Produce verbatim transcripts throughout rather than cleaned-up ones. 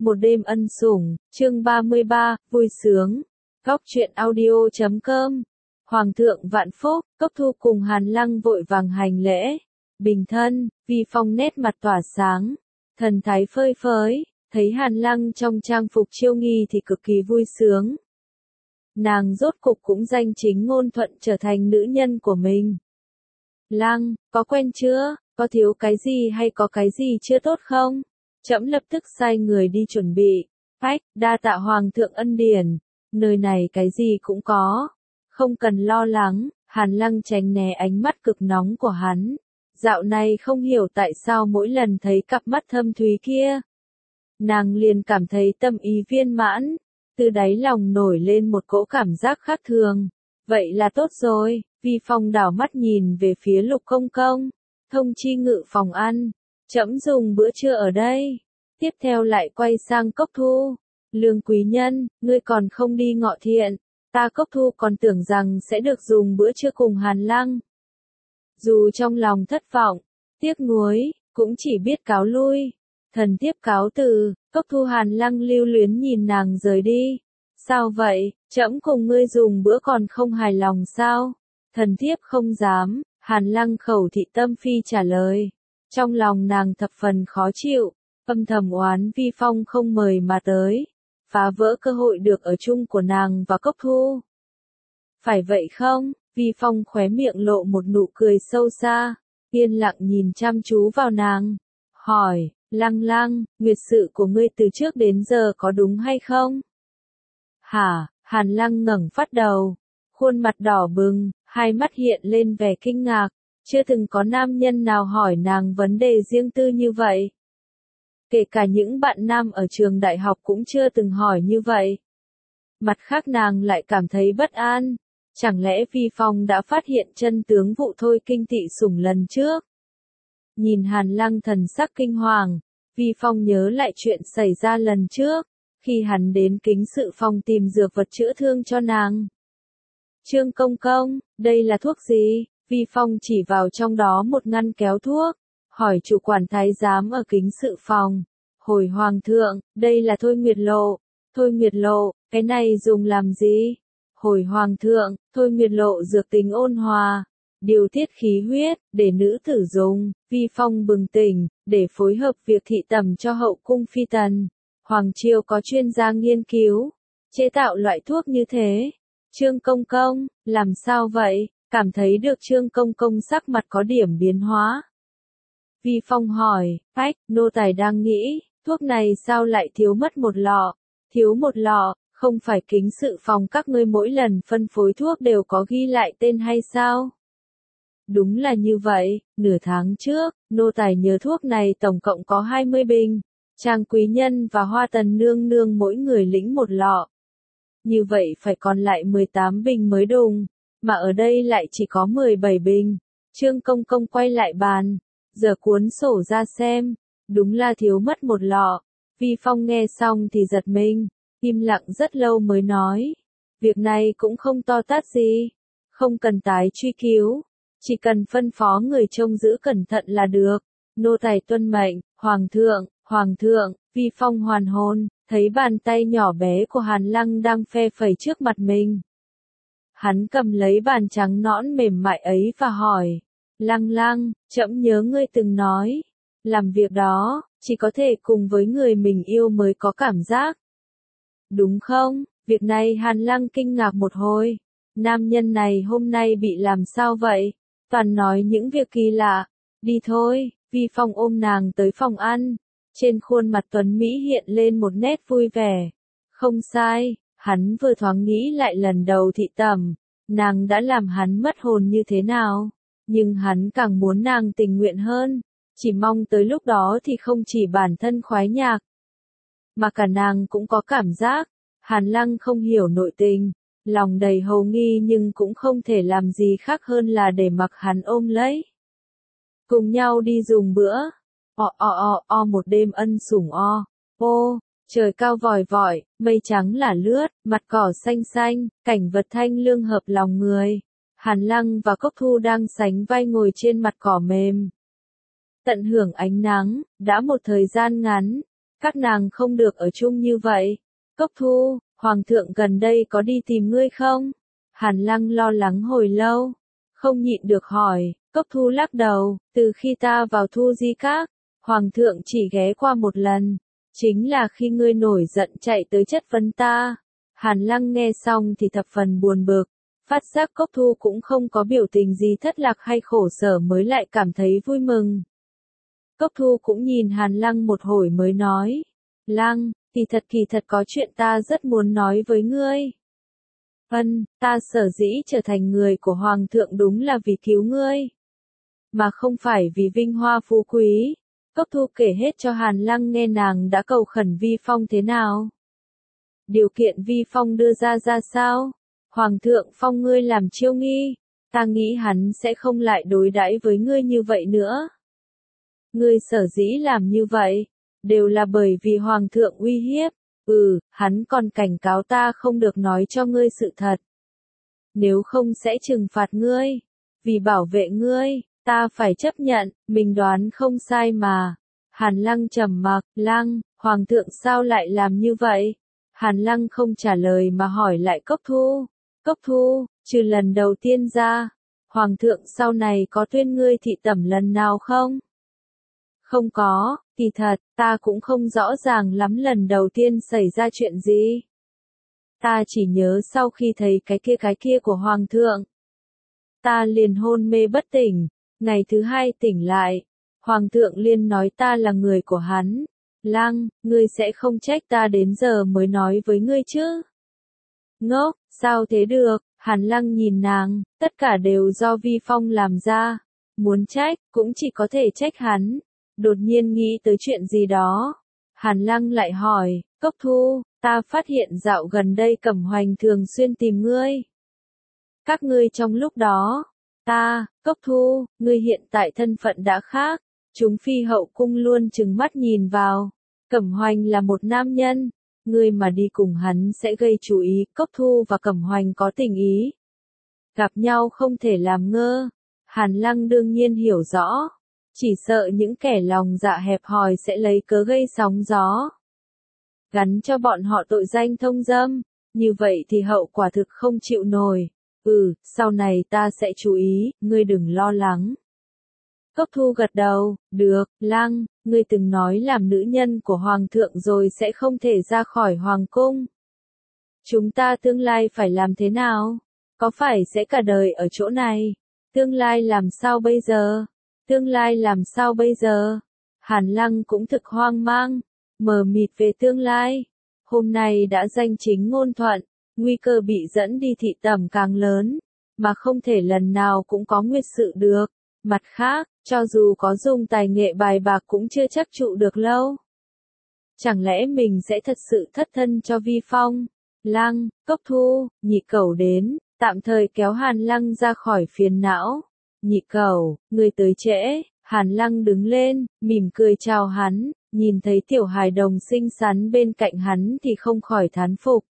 Một đêm ân sủng, chương ba mươi ba, vui sướng. Góc truyện audio chấm com. Hoàng thượng vạn phúc, Cốc Thu cùng Hàn Lăng vội vàng hành lễ. Bình thân, Vi Phong nét mặt tỏa sáng, thần thái phơi phới, thấy Hàn Lăng trong trang phục chiêu nghi thì cực kỳ vui sướng. Nàng rốt cục cũng danh chính ngôn thuận trở thành nữ nhân của mình. Lăng, có quen chưa, có thiếu cái gì hay có cái gì chưa tốt không? Trẫm lập tức sai người đi chuẩn bị. Phách, đa tạ hoàng thượng ân điển, nơi này cái gì cũng có. Không cần lo lắng, Hàn Lăng tránh né ánh mắt cực nóng của hắn. Dạo này không hiểu tại sao mỗi lần thấy cặp mắt thâm thúy kia, nàng liền cảm thấy tâm ý viên mãn, từ đáy lòng nổi lên một cỗ cảm giác khác thường. Vậy là tốt rồi, Vi Phong đảo mắt nhìn về phía Lục Công Công, thông chi ngự phòng ăn, trẫm dùng bữa trưa ở đây. Tiếp theo lại quay sang Cốc Thu, Lương quý nhân, ngươi còn không đi ngọ thiện, ta Cốc Thu còn tưởng rằng sẽ được dùng bữa trưa cùng Hàn Lăng. Dù trong lòng thất vọng, tiếc nuối, cũng chỉ biết cáo lui. Thần thiếp cáo từ, Cốc Thu Hàn Lăng lưu luyến nhìn nàng rời đi. Sao vậy, trẫm cùng ngươi dùng bữa còn không hài lòng sao? Thần thiếp không dám, Hàn Lăng khẩu thị tâm phi trả lời. Trong lòng nàng thập phần khó chịu, âm thầm oán Vi Phong không mời mà tới, phá vỡ cơ hội được ở chung của nàng và Cốc Thu. Phải vậy không? Vi Phong khóe miệng lộ một nụ cười sâu xa, yên lặng nhìn chăm chú vào nàng, hỏi, Lăng Lăng, nguyệt sự của ngươi từ trước đến giờ có đúng hay không? Hả? Hàn Lăng ngẩng phát đầu, khuôn mặt đỏ bừng, hai mắt hiện lên vẻ kinh ngạc, chưa từng có nam nhân nào hỏi nàng vấn đề riêng tư như vậy. Kể cả những bạn nam ở trường đại học cũng chưa từng hỏi như vậy. Mặt khác nàng lại cảm thấy bất an. Chẳng lẽ Vi Phong đã phát hiện chân tướng vụ thôi kinh tị sủng lần trước? Nhìn Hàn Lăng thần sắc kinh hoàng, Vi Phong nhớ lại chuyện xảy ra lần trước, khi hắn đến Kính Sự Phòng tìm dược vật chữa thương cho nàng. Trương Công Công, đây là thuốc gì? Vi Phong chỉ vào trong đó một ngăn kéo thuốc, hỏi chủ quản thái giám ở Kính Sự Phòng. Hồi hoàng thượng, đây là thôi nguyệt lộ. Thôi nguyệt lộ, cái này dùng làm gì? Hồi hoàng thượng, thôi nguyệt lộ dược tính ôn hòa, điều tiết khí huyết, để nữ tử dùng. Vi Phong bừng tỉnh, để phối hợp việc thị tẩm cho hậu cung phi tần. Hoàng triều có chuyên gia nghiên cứu, chế tạo loại thuốc như thế. Trương Công Công, làm sao vậy? Cảm thấy được Trương Công Công sắc mặt có điểm biến hóa. Vi Phong hỏi, Phách, nô tài đang nghĩ, thuốc này sao lại thiếu mất một lọ? Thiếu một lọ, không phải Kính Sự Phòng các ngươi mỗi lần phân phối thuốc đều có ghi lại tên hay sao? Đúng là như vậy, nửa tháng trước, nô tài nhớ thuốc này tổng cộng có hai mươi bình. Trang quý nhân và Hoa Tần nương nương mỗi người lĩnh một lọ. Như vậy phải còn lại mười tám bình mới đúng, mà ở đây lại chỉ có mười bảy bình. Trương Công Công quay lại bàn, giờ cuốn sổ ra xem, đúng là thiếu mất một lọ. Vi Phong nghe xong thì giật mình, im lặng rất lâu mới nói, việc này cũng không to tát gì, không cần tái truy cứu, chỉ cần phân phó người trông giữ cẩn thận là được. Nô tài tuân mệnh. Hoàng thượng, hoàng thượng. Vi Phong hoàn hồn, thấy bàn tay nhỏ bé của Hàn Lăng đang phe phẩy trước mặt mình. Hắn cầm lấy bàn trắng nõn mềm mại ấy và hỏi, Lăng Lăng, trẫm nhớ ngươi từng nói, làm việc đó, chỉ có thể cùng với người mình yêu mới có cảm giác. Đúng không? Việc này Hàn Lăng kinh ngạc một hồi, nam nhân này hôm nay bị làm sao vậy? Toàn nói những việc kỳ lạ. Đi thôi. Vi Phong ôm nàng tới phòng ăn, trên khuôn mặt tuấn Mỹ hiện lên một nét vui vẻ. Không sai, hắn vừa thoáng nghĩ lại lần đầu thị tẩm, nàng đã làm hắn mất hồn như thế nào, nhưng hắn càng muốn nàng tình nguyện hơn, chỉ mong tới lúc đó thì không chỉ bản thân khoái nhạc, mà cả nàng cũng có cảm giác. Hàn Lăng không hiểu nội tình, lòng đầy hồ nghi nhưng cũng không thể làm gì khác hơn là để mặc hắn ôm lấy. Cùng nhau đi dùng bữa. O o o o một đêm ân sủng o. Ô, trời cao vòi vọi, mây trắng là lướt, mặt cỏ xanh xanh, cảnh vật thanh lương hợp lòng người. Hàn Lăng và Cốc Thu đang sánh vai ngồi trên mặt cỏ mềm. Tận hưởng ánh nắng, đã một thời gian ngắn, Các nàng không được ở chung như vậy. Cốc Thu, Hoàng thượng gần đây có đi tìm ngươi không? Hàn Lăng lo lắng hồi lâu, không nhịn được hỏi. Cốc Thu lắc đầu, từ khi ta vào Thu Di Các, Hoàng thượng chỉ ghé qua một lần, chính là khi ngươi nổi giận chạy tới chất vấn ta. Hàn Lăng nghe xong thì thập phần buồn bực, phát giác Cốc Thu cũng không có biểu tình gì thất lạc hay khổ sở mới lại cảm thấy vui mừng. Cốc Thu cũng nhìn Hàn Lăng một hồi mới nói, Lăng, kỳ thật kỳ thật có chuyện ta rất muốn nói với ngươi. Ân, ta sở dĩ trở thành người của Hoàng thượng đúng là vì cứu ngươi, mà không phải vì vinh hoa phú quý. Cốc Thu kể hết cho Hàn Lăng nghe nàng đã cầu khẩn Vi Phong thế nào. Điều kiện Vi Phong đưa ra ra sao? Hoàng thượng phong ngươi làm chiêu nghi, ta nghĩ hắn sẽ không lại đối đãi với ngươi như vậy nữa. Ngươi sở dĩ làm như vậy, đều là bởi vì Hoàng thượng uy hiếp. Ừ, hắn còn cảnh cáo ta không được nói cho ngươi sự thật. Nếu không sẽ trừng phạt ngươi. Vì bảo vệ ngươi, ta phải chấp nhận, mình đoán không sai mà. Hàn Lăng trầm mặc, Lăng, Hoàng thượng sao lại làm như vậy? Hàn Lăng không trả lời mà hỏi lại Cốc Thu. Cốc Thu, trừ lần đầu tiên ra, Hoàng thượng sau này có tuyên ngươi thị tẩm lần nào không? Không có, kỳ thật, ta cũng không rõ ràng lắm lần đầu tiên xảy ra chuyện gì. Ta chỉ nhớ sau khi thấy cái kia cái kia của Hoàng thượng, ta liền hôn mê bất tỉnh, ngày thứ hai tỉnh lại, Hoàng thượng liền nói ta là người của hắn. Lăng, ngươi sẽ không trách ta đến giờ mới nói với ngươi chứ? Ngốc, sao thế được? Hàn Lăng nhìn nàng, tất cả đều do Vi Phong làm ra, muốn trách, cũng chỉ có thể trách hắn. Đột nhiên nghĩ tới chuyện gì đó, Hàn Lăng lại hỏi, Cốc Thu, ta phát hiện dạo gần đây Cẩm Hoành thường xuyên tìm ngươi. Các ngươi trong lúc đó, ta, Cốc Thu, ngươi hiện tại thân phận đã khác, chúng phi hậu cung luôn trừng mắt nhìn vào. Cẩm Hoành là một nam nhân, ngươi mà đi cùng hắn sẽ gây chú ý. Cốc Thu và Cẩm Hoành có tình ý, gặp nhau không thể làm ngơ. Hàn Lăng đương nhiên hiểu rõ, chỉ sợ những kẻ lòng dạ hẹp hòi sẽ lấy cớ gây sóng gió, gắn cho bọn họ tội danh thông dâm, như vậy thì hậu quả thực không chịu nổi. Ừ, sau này ta sẽ chú ý, ngươi đừng lo lắng. Cốc Thu gật đầu, được, Lăng, ngươi từng nói làm nữ nhân của Hoàng thượng rồi sẽ không thể ra khỏi Hoàng cung. Chúng ta tương lai phải làm thế nào? Có phải sẽ cả đời ở chỗ này? Tương lai làm sao bây giờ? Tương lai làm sao bây giờ? Hàn Lăng cũng thực hoang mang, mờ mịt về tương lai. Hôm nay đã danh chính ngôn thuận, nguy cơ bị dẫn đi thị tẩm càng lớn, mà không thể lần nào cũng có nguyệt sự được. Mặt khác, cho dù có dùng tài nghệ bài bạc cũng chưa chắc trụ được lâu. Chẳng lẽ mình sẽ thật sự thất thân cho Vi Phong? Lăng, Cốc Thu, Nhị Cẩu đến, tạm thời kéo Hàn Lăng ra khỏi phiền não. Nhị Cẩu, người tới trễ. Hàn Lăng đứng lên, mỉm cười chào hắn, nhìn thấy tiểu hài đồng xinh xắn bên cạnh hắn thì không khỏi thán phục.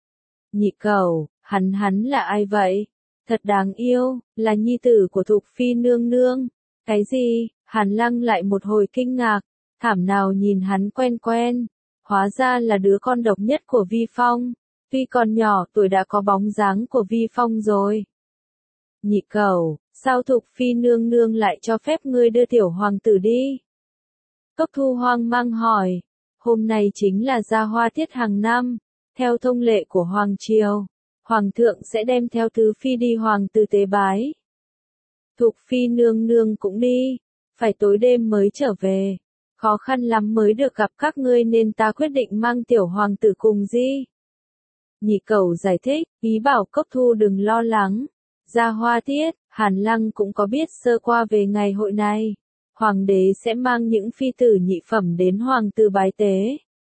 Nhị Cẩu, hắn hắn là ai vậy? Thật đáng yêu, là nhi tử của Thục Phi nương nương. Cái gì? Hàn Lăng lại một hồi kinh ngạc, thảm nào nhìn hắn quen quen, hóa ra là đứa con độc nhất của Vi Phong. Tuy còn nhỏ tuổi đã có bóng dáng của Vi Phong rồi. Nhị Cẩu, sao Thục Phi nương nương lại cho phép ngươi đưa tiểu hoàng tử đi? Cốc Thu hoang mang hỏi, hôm nay chính là gia hoa tiết hàng năm, theo thông lệ của Hoàng Triều, Hoàng thượng sẽ đem theo tứ phi đi hoàng tử tế bái. Thục Phi nương nương cũng đi, phải tối đêm mới trở về, khó khăn lắm mới được gặp các ngươi nên ta quyết định mang tiểu hoàng tử cùng đi. Nhị Cẩu giải thích, ý bảo Cốc Thu đừng lo lắng. Gia hoa tiết, Hàn Lăng cũng có biết sơ qua về ngày hội này. Hoàng đế sẽ mang những phi tử nhị phẩm đến hoàng tử bái tế.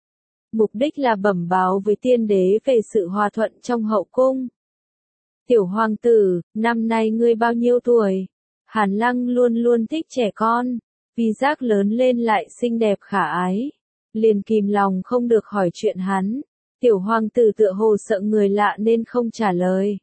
Mục đích là bẩm báo với tiên đế về sự hòa thuận trong hậu cung. Tiểu hoàng tử, năm nay ngươi bao nhiêu tuổi? Hàn Lăng luôn luôn thích trẻ con, vì giác lớn lên lại xinh đẹp khả ái, liền kìm lòng không được hỏi chuyện hắn. Tiểu hoàng tử tựa hồ sợ người lạ nên không trả lời.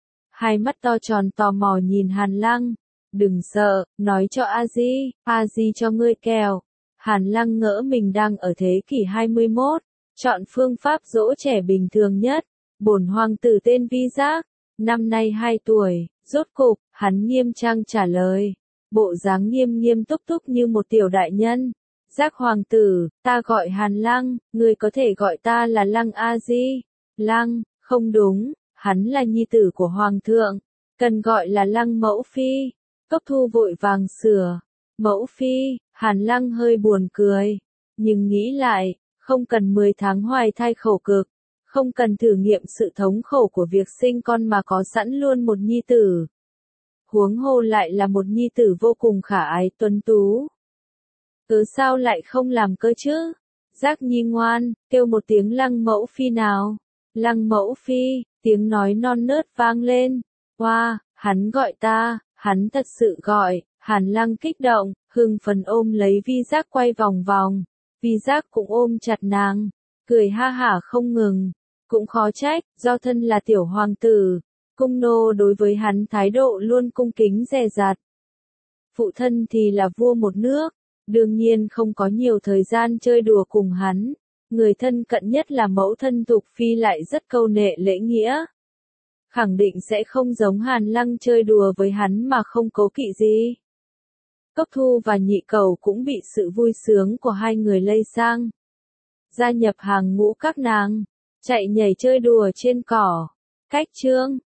Hai mắt to tròn tò mò nhìn Hàn Lăng, đừng sợ, nói cho A Di, A Di cho ngươi kẹo. Hàn Lăng ngỡ mình đang ở thế kỷ hai mươi mốt, chọn phương pháp dỗ trẻ bình thường nhất. Bổn hoàng tử tên Vi Giác, năm nay hai tuổi, rốt cục, hắn nghiêm trang trả lời. Bộ dáng nghiêm nghiêm túc túc như một tiểu đại nhân. Giác hoàng tử, ta gọi Hàn Lăng, người có thể gọi ta là Lăng A Di. Lăng, không đúng, hắn là nhi tử của hoàng thượng, cần gọi là Lăng mẫu phi. Cốc Thu vội vàng sửa. Mẫu phi, Hàn Lăng hơi buồn cười. Nhưng nghĩ lại, không cần mười tháng hoài thai khổ cực, không cần thử nghiệm sự thống khổ của việc sinh con mà có sẵn luôn một nhi tử. Huống hồ lại là một nhi tử vô cùng khả ái tuấn tú. Cớ sao lại không làm cơ chứ? Giác nhi ngoan, kêu một tiếng Lăng mẫu phi nào. Lăng mẫu phi, tiếng nói non nớt vang lên. Wow, hắn gọi ta, hắn thật sự gọi. Hàn Lăng kích động, hưng phấn ôm lấy Vi Giác quay vòng vòng. Vi Giác cũng ôm chặt nàng, cười ha hả không ngừng. Cũng khó trách, do thân là tiểu hoàng tử, cung nô đối với hắn thái độ luôn cung kính dè dặt. Phụ thân thì là vua một nước, đương nhiên không có nhiều thời gian chơi đùa cùng hắn. Người thân cận nhất là mẫu thân Thục Phi lại rất câu nệ lễ nghĩa. Khẳng định sẽ không giống Hàn Lăng chơi đùa với hắn mà không cố kỵ gì. Cốc Thu và Nhị Cầu cũng bị sự vui sướng của hai người lây sang. Gia nhập hàng ngũ các nàng, chạy nhảy chơi đùa trên cỏ. Cách chương